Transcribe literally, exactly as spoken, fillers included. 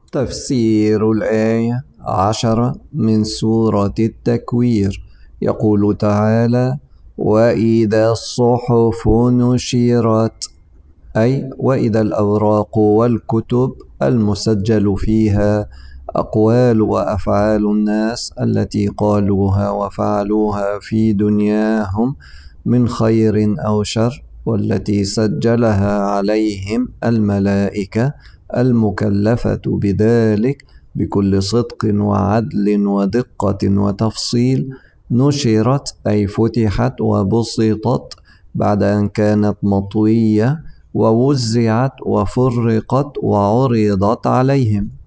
تفسير الآية عشرة من سورة التكوير. يقول تعالى: وإذا الصحف نشرت، أي وإذا الأوراق والكتب المسجل فيها أقوال وأفعال الناس التي قالوها وفعلوها في دنياهم من خير أو شر، والتي سجلها عليهم الملائكة المكلفة بذلك بكل صدق وعدل ودقة وتفصيل، نشرت أي فتحت وبسطت بعد أن كانت مطوية، ووزعت وفرقت وعرضت عليهم.